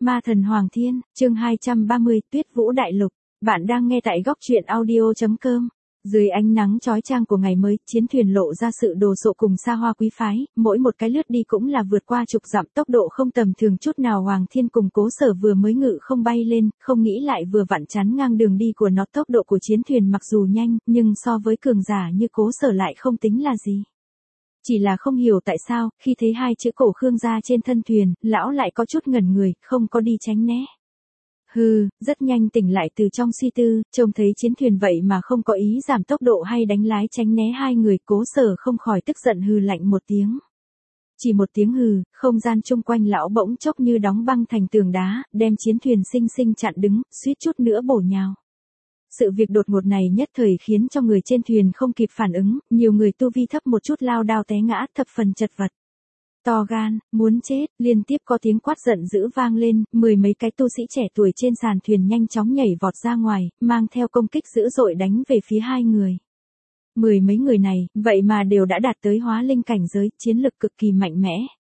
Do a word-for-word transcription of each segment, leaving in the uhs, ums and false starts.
Ma thần Hoàng Thiên, chương hai trăm ba mươi, Tuyết Vũ Đại Lục. Bạn đang nghe tại góc truyện audio chấm com. Dưới ánh nắng chói chang của ngày mới, chiến thuyền lộ ra sự đồ sộ cùng xa hoa quý phái, mỗi một cái lướt đi cũng là vượt qua chục dặm, tốc độ không tầm thường chút nào. Hoàng Thiên cùng Cố Sở vừa mới ngự không bay lên, không nghĩ lại vừa vặn chắn ngang đường đi của nó. Tốc độ của chiến thuyền mặc dù nhanh, nhưng so với cường giả như Cố Sở lại không tính là gì. Chỉ là không hiểu tại sao, khi thấy hai chữ Cổ Khương gia trên thân thuyền, lão lại có chút ngẩn người, không có đi tránh né. Hừ, rất nhanh tỉnh lại từ trong suy tư, trông thấy chiến thuyền vậy mà không có ý giảm tốc độ hay đánh lái tránh né hai người. Cố Sở không khỏi tức giận hừ lạnh một tiếng. Chỉ một tiếng hừ, không gian chung quanh lão bỗng chốc như đóng băng thành tường đá, đem chiến thuyền xinh xinh chặn đứng, suýt chút nữa bổ nhào. Sự việc đột ngột này nhất thời khiến cho người trên thuyền không kịp phản ứng, nhiều người tu vi thấp một chút lao đao té ngã, thập phần chật vật. To gan, muốn chết, liên tiếp có tiếng quát giận dữ vang lên, mười mấy cái tu sĩ trẻ tuổi trên sàn thuyền nhanh chóng nhảy vọt ra ngoài, mang theo công kích dữ dội đánh về phía hai người. Mười mấy người này, vậy mà đều đã đạt tới hóa linh cảnh giới, chiến lực cực kỳ mạnh mẽ.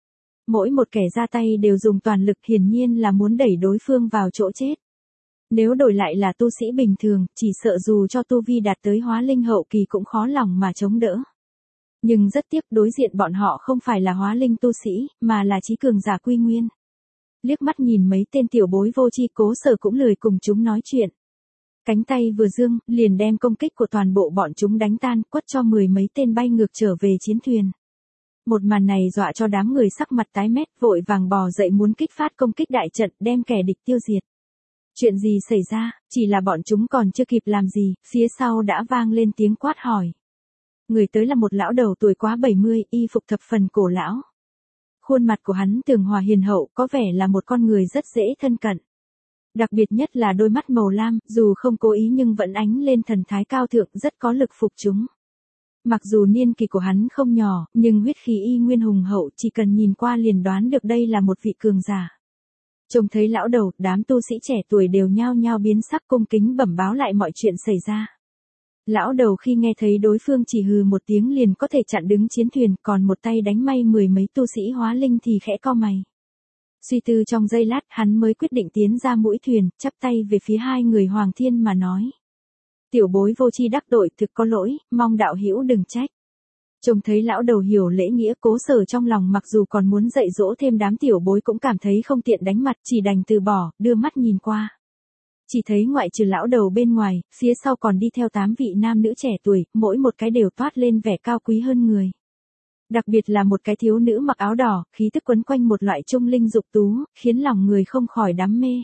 Mỗi một kẻ ra tay đều dùng toàn lực, hiển nhiên là muốn đẩy đối phương vào chỗ chết. Nếu đổi lại là tu sĩ bình thường, chỉ sợ dù cho tu vi đạt tới hóa linh hậu kỳ cũng khó lòng mà chống đỡ. Nhưng rất tiếc đối diện bọn họ không phải là hóa linh tu sĩ, mà là chí cường giả quy nguyên. Liếc mắt nhìn mấy tên tiểu bối vô tri, Cố Sở cũng lười cùng chúng nói chuyện. Cánh tay vừa giương, liền đem công kích của toàn bộ bọn chúng đánh tan, quất cho mười mấy tên bay ngược trở về chiến thuyền. Một màn này dọa cho đám người sắc mặt tái mét, vội vàng bò dậy muốn kích phát công kích đại trận, đem kẻ địch tiêu diệt. Chuyện gì xảy ra, chỉ là bọn chúng còn chưa kịp làm gì, phía sau đã vang lên tiếng quát hỏi. Người tới là một lão đầu tuổi quá bảy mươi, y phục thập phần cổ lão. Khuôn mặt của hắn tường hòa hiền hậu, có vẻ là một con người rất dễ thân cận. Đặc biệt nhất là đôi mắt màu lam, dù không cố ý nhưng vẫn ánh lên thần thái cao thượng, rất có lực phục chúng. Mặc dù niên kỳ của hắn không nhỏ, nhưng huyết khí y nguyên hùng hậu, chỉ cần nhìn qua liền đoán được đây là một vị cường giả. Trông thấy lão đầu, đám tu sĩ trẻ tuổi đều nhao nhao biến sắc, cung kính bẩm báo lại mọi chuyện xảy ra. Lão đầu khi nghe thấy đối phương chỉ hừ một tiếng liền có thể chặn đứng chiến thuyền, còn một tay đánh may mười mấy tu sĩ hóa linh thì khẽ cau mày. Suy tư trong giây lát, hắn mới quyết định tiến ra mũi thuyền, chắp tay về phía hai người Hoàng Thiên mà nói. Tiểu bối vô tri đắc tội, thực có lỗi, mong đạo hữu đừng trách. Trông thấy lão đầu hiểu lễ nghĩa, Cố Sở trong lòng mặc dù còn muốn dạy dỗ thêm đám tiểu bối cũng cảm thấy không tiện đánh mặt, chỉ đành từ bỏ, đưa mắt nhìn qua. Chỉ thấy ngoại trừ lão đầu bên ngoài, phía sau còn đi theo tám vị nam nữ trẻ tuổi, mỗi một cái đều toát lên vẻ cao quý hơn người. Đặc biệt là một cái thiếu nữ mặc áo đỏ, khí tức quấn quanh một loại trung linh dục tú, khiến lòng người không khỏi đắm mê.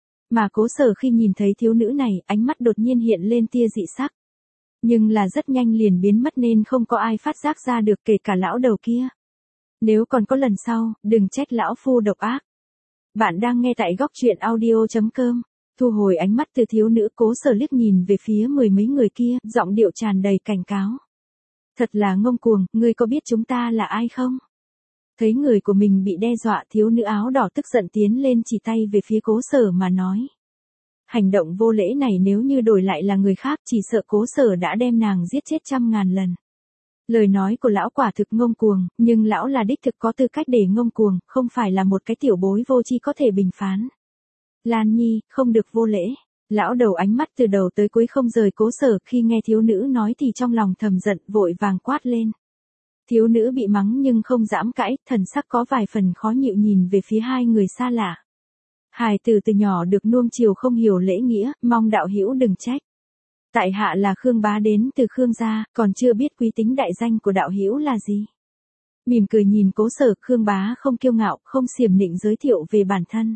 Mà Cố Sở khi nhìn thấy thiếu nữ này, ánh mắt đột nhiên hiện lên tia dị sắc. Nhưng là rất nhanh liền biến mất nên không có ai phát giác ra được, kể cả lão đầu kia. Nếu còn có lần sau, đừng trách lão phu độc ác. Bạn đang nghe tại góc truyện audio chấm com. Thu hồi ánh mắt từ thiếu nữ, Cố Sở liếc nhìn về phía mười mấy người kia, giọng điệu tràn đầy cảnh cáo. Thật là ngông cuồng, ngươi có biết chúng ta là ai không? Thấy người của mình bị đe dọa, thiếu nữ áo đỏ tức giận tiến lên chỉ tay về phía Cố Sở mà nói. Hành động vô lễ này nếu như đổi lại là người khác, chỉ sợ Cố Sở đã đem nàng giết chết trăm ngàn lần. Lời nói của lão quả thực ngông cuồng, nhưng lão là đích thực có tư cách để ngông cuồng, không phải là một cái tiểu bối vô tri có thể bình phán. Lan Nhi, không được vô lễ. Lão đầu ánh mắt từ đầu tới cuối không rời Cố Sở, khi nghe thiếu nữ nói thì trong lòng thầm giận, vội vàng quát lên. Thiếu nữ bị mắng nhưng không dãm cãi, thần sắc có vài phần khó nhịu nhìn về phía hai người xa lạ. Hài tử từ nhỏ được nuông chiều không hiểu lễ nghĩa, mong đạo hữu đừng trách. Tại hạ là Khương bá đến từ Khương gia, còn chưa biết quý tính đại danh của đạo hữu là gì. Mỉm cười nhìn Cố Sở, Khương bá không kiêu ngạo, không xiểm nịnh giới thiệu về bản thân.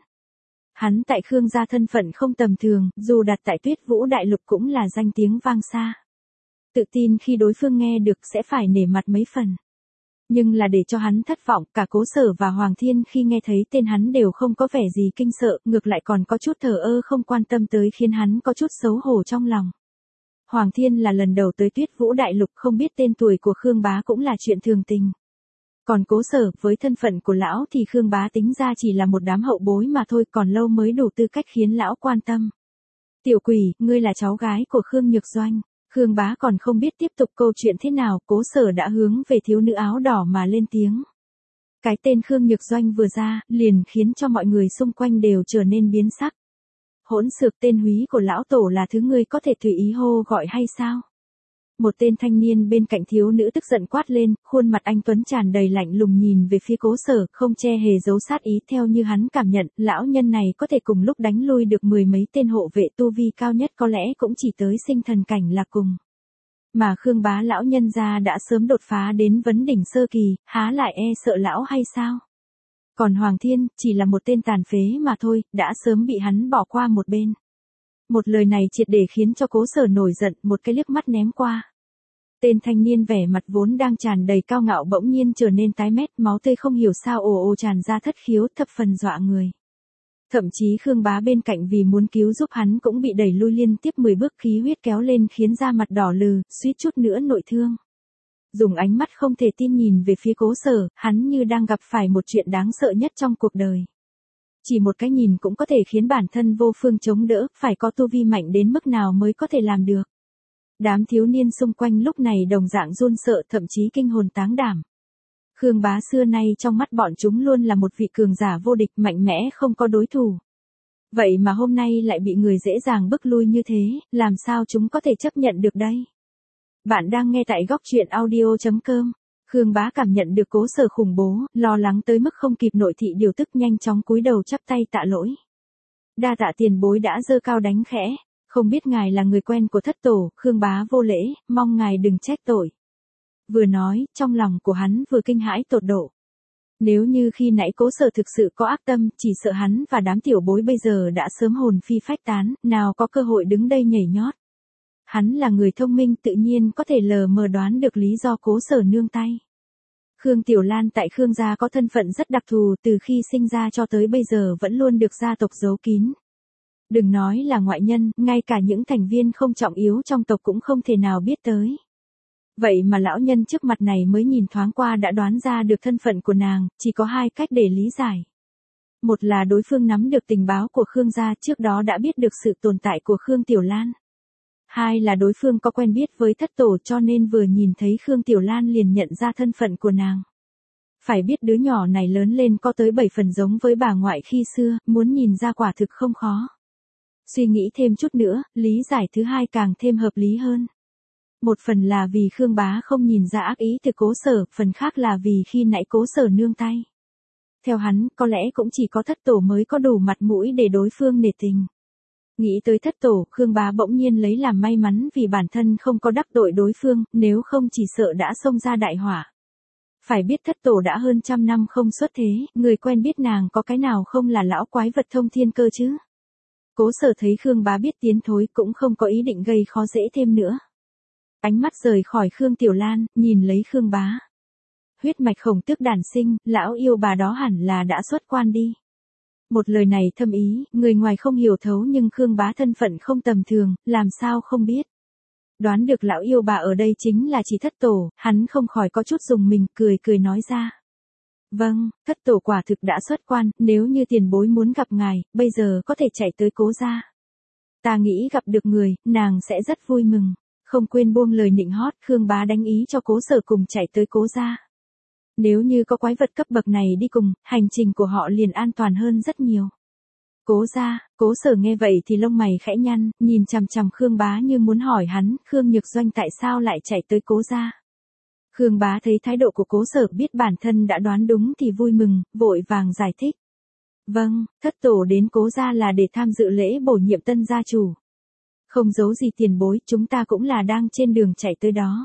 Hắn tại Khương gia thân phận không tầm thường, dù đặt tại Tuyết Vũ Đại Lục cũng là danh tiếng vang xa. Tự tin khi đối phương nghe được sẽ phải nể mặt mấy phần. Nhưng là để cho hắn thất vọng, cả Cố Sở và Hoàng Thiên khi nghe thấy tên hắn đều không có vẻ gì kinh sợ, ngược lại còn có chút thờ ơ không quan tâm tới, khiến hắn có chút xấu hổ trong lòng. Hoàng Thiên là lần đầu tới Tuyết Vũ Đại Lục, không biết tên tuổi của Khương bá cũng là chuyện thường tình. Còn Cố Sở, với thân phận của lão thì Khương bá tính ra chỉ là một đám hậu bối mà thôi, còn lâu mới đủ tư cách khiến lão quan tâm. Tiểu quỷ, ngươi là cháu gái của Khương Nhược Doanh. Khương bá còn không biết tiếp tục câu chuyện thế nào, Cố Sở đã hướng về thiếu nữ áo đỏ mà lên tiếng. Cái tên Khương Nhược Doanh vừa ra, liền khiến cho mọi người xung quanh đều trở nên biến sắc. Hỗn xược, tên húy của lão tổ là thứ ngươi có thể tùy ý hô gọi hay sao? Một tên thanh niên bên cạnh thiếu nữ tức giận quát lên, khuôn mặt anh tuấn tràn đầy lạnh lùng nhìn về phía Cố Sở, không che hề giấu sát ý. Theo như hắn cảm nhận, lão nhân này có thể cùng lúc đánh lui được mười mấy tên hộ vệ, tu vi cao nhất có lẽ cũng chỉ tới sinh thần cảnh là cùng. Mà Khương Bá lão nhân gia đã sớm đột phá đến vấn đỉnh sơ kỳ, há lại e sợ lão hay sao? Còn Hoàng Thiên, chỉ là một tên tàn phế mà thôi, đã sớm bị hắn bỏ qua một bên. Một lời này triệt để khiến cho Cố Sở nổi giận, một cái liếc mắt ném qua. Tên thanh niên vẻ mặt vốn đang tràn đầy cao ngạo bỗng nhiên trở nên tái mét, máu tươi không hiểu sao ồ ồ tràn ra thất khiếu, thập phần dọa người. Thậm chí Khương Bá bên cạnh vì muốn cứu giúp hắn cũng bị đẩy lui liên tiếp mười bước, khí huyết kéo lên khiến da mặt đỏ lừ, suýt chút nữa nội thương. Dùng ánh mắt không thể tin nhìn về phía Cố Sở, hắn như đang gặp phải một chuyện đáng sợ nhất trong cuộc đời. Chỉ một cái nhìn cũng có thể khiến bản thân vô phương chống đỡ, phải có tu vi mạnh đến mức nào mới có thể làm được. Đám thiếu niên xung quanh lúc này đồng dạng run sợ, thậm chí kinh hồn táng đảm. Khương Bá xưa nay trong mắt bọn chúng luôn là một vị cường giả vô địch, mạnh mẽ không có đối thủ. Vậy mà hôm nay lại bị người dễ dàng bức lui như thế, làm sao chúng có thể chấp nhận được đây? Bạn đang nghe tại góc truyện audio chấm com. Khương Bá cảm nhận được Cố Sở khủng bố, lo lắng tới mức không kịp nội thị điều tức, nhanh chóng cúi đầu chắp tay tạ lỗi. Đa tạ tiền bối đã giơ cao đánh khẽ, không biết ngài là người quen của thất tổ, Khương Bá vô lễ, mong ngài đừng trách tội. Vừa nói, trong lòng của hắn vừa kinh hãi tột độ. Nếu như khi nãy Cố Sở thực sự có ác tâm, chỉ sợ hắn và đám tiểu bối bây giờ đã sớm hồn phi phách tán, nào có cơ hội đứng đây nhảy nhót. Hắn là người thông minh, tự nhiên có thể lờ mờ đoán được lý do Cố Sở nương tay. Khương Tiểu Lan tại Khương gia có thân phận rất đặc thù, từ khi sinh ra cho tới bây giờ vẫn luôn được gia tộc giấu kín. Đừng nói là ngoại nhân, ngay cả những thành viên không trọng yếu trong tộc cũng không thể nào biết tới. Vậy mà lão nhân trước mặt này mới nhìn thoáng qua đã đoán ra được thân phận của nàng, chỉ có hai cách để lý giải. Một là đối phương nắm được tình báo của Khương gia, trước đó đã biết được sự tồn tại của Khương Tiểu Lan. Hai là đối phương có quen biết với thất tổ cho nên vừa nhìn thấy Khương Tiểu Lan liền nhận ra thân phận của nàng. Phải biết đứa nhỏ này lớn lên có tới bảy phần giống với bà ngoại khi xưa, muốn nhìn ra quả thực không khó. Suy nghĩ thêm chút nữa, lý giải thứ hai càng thêm hợp lý hơn. Một phần là vì Khương Bá không nhìn ra ác ý từ Cố Sở, phần khác là vì khi nãy Cố Sở nương tay. Theo hắn, có lẽ cũng chỉ có thất tổ mới có đủ mặt mũi để đối phương nể tình. Nghĩ tới thất tổ, Khương Bá bỗng nhiên lấy làm may mắn vì bản thân không có đắc tội đối phương, nếu không chỉ sợ đã xông ra đại hỏa. Phải biết thất tổ đã hơn trăm năm không xuất thế, người quen biết nàng có cái nào không là lão quái vật thông thiên cơ chứ. Cố Sở thấy Khương Bá biết tiến thối cũng không có ý định gây khó dễ thêm nữa. Ánh mắt rời khỏi Khương Tiểu Lan, nhìn lấy Khương Bá. Huyết mạch khổng tước đản sinh, lão yêu bà đó hẳn là đã xuất quan đi. Một lời này thâm ý, người ngoài không hiểu thấu nhưng Khương Bá thân phận không tầm thường, làm sao không biết. Đoán được lão yêu bà ở đây chính là chỉ thất tổ, hắn không khỏi có chút dùng mình, cười cười nói ra. Vâng, thất tổ quả thực đã xuất quan, nếu như tiền bối muốn gặp ngài, bây giờ có thể chạy tới Cố gia. Ta nghĩ gặp được người, nàng sẽ rất vui mừng. Không quên buông lời nịnh hót, Khương Bá đánh ý cho Cố Sở cùng chạy tới Cố gia. Nếu như có quái vật cấp bậc này đi cùng, hành trình của họ liền an toàn hơn rất nhiều. Cố gia, Cố Sở nghe vậy thì lông mày khẽ nhăn, nhìn chằm chằm Khương Bá như muốn hỏi hắn, Khương Nhược Doanh tại sao lại chạy tới Cố gia. Khương Bá thấy thái độ của Cố Sở biết bản thân đã đoán đúng thì vui mừng, vội vàng giải thích. Vâng, thất tổ đến Cố gia là để tham dự lễ bổ nhiệm tân gia chủ. Không giấu gì tiền bối, chúng ta cũng là đang trên đường chạy tới đó.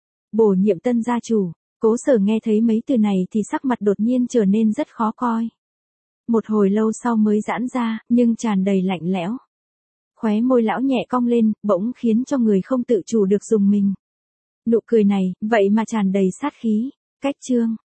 Bổ nhiệm tân gia chủ, Cố Sở nghe thấy mấy từ này thì sắc mặt đột nhiên trở nên rất khó coi. Một hồi lâu sau mới giãn ra, nhưng tràn đầy lạnh lẽo. Khóe môi lão nhẹ cong lên, bỗng khiến cho người không tự chủ được dùng mình. Nụ cười này, vậy mà tràn đầy sát khí. Cách chương,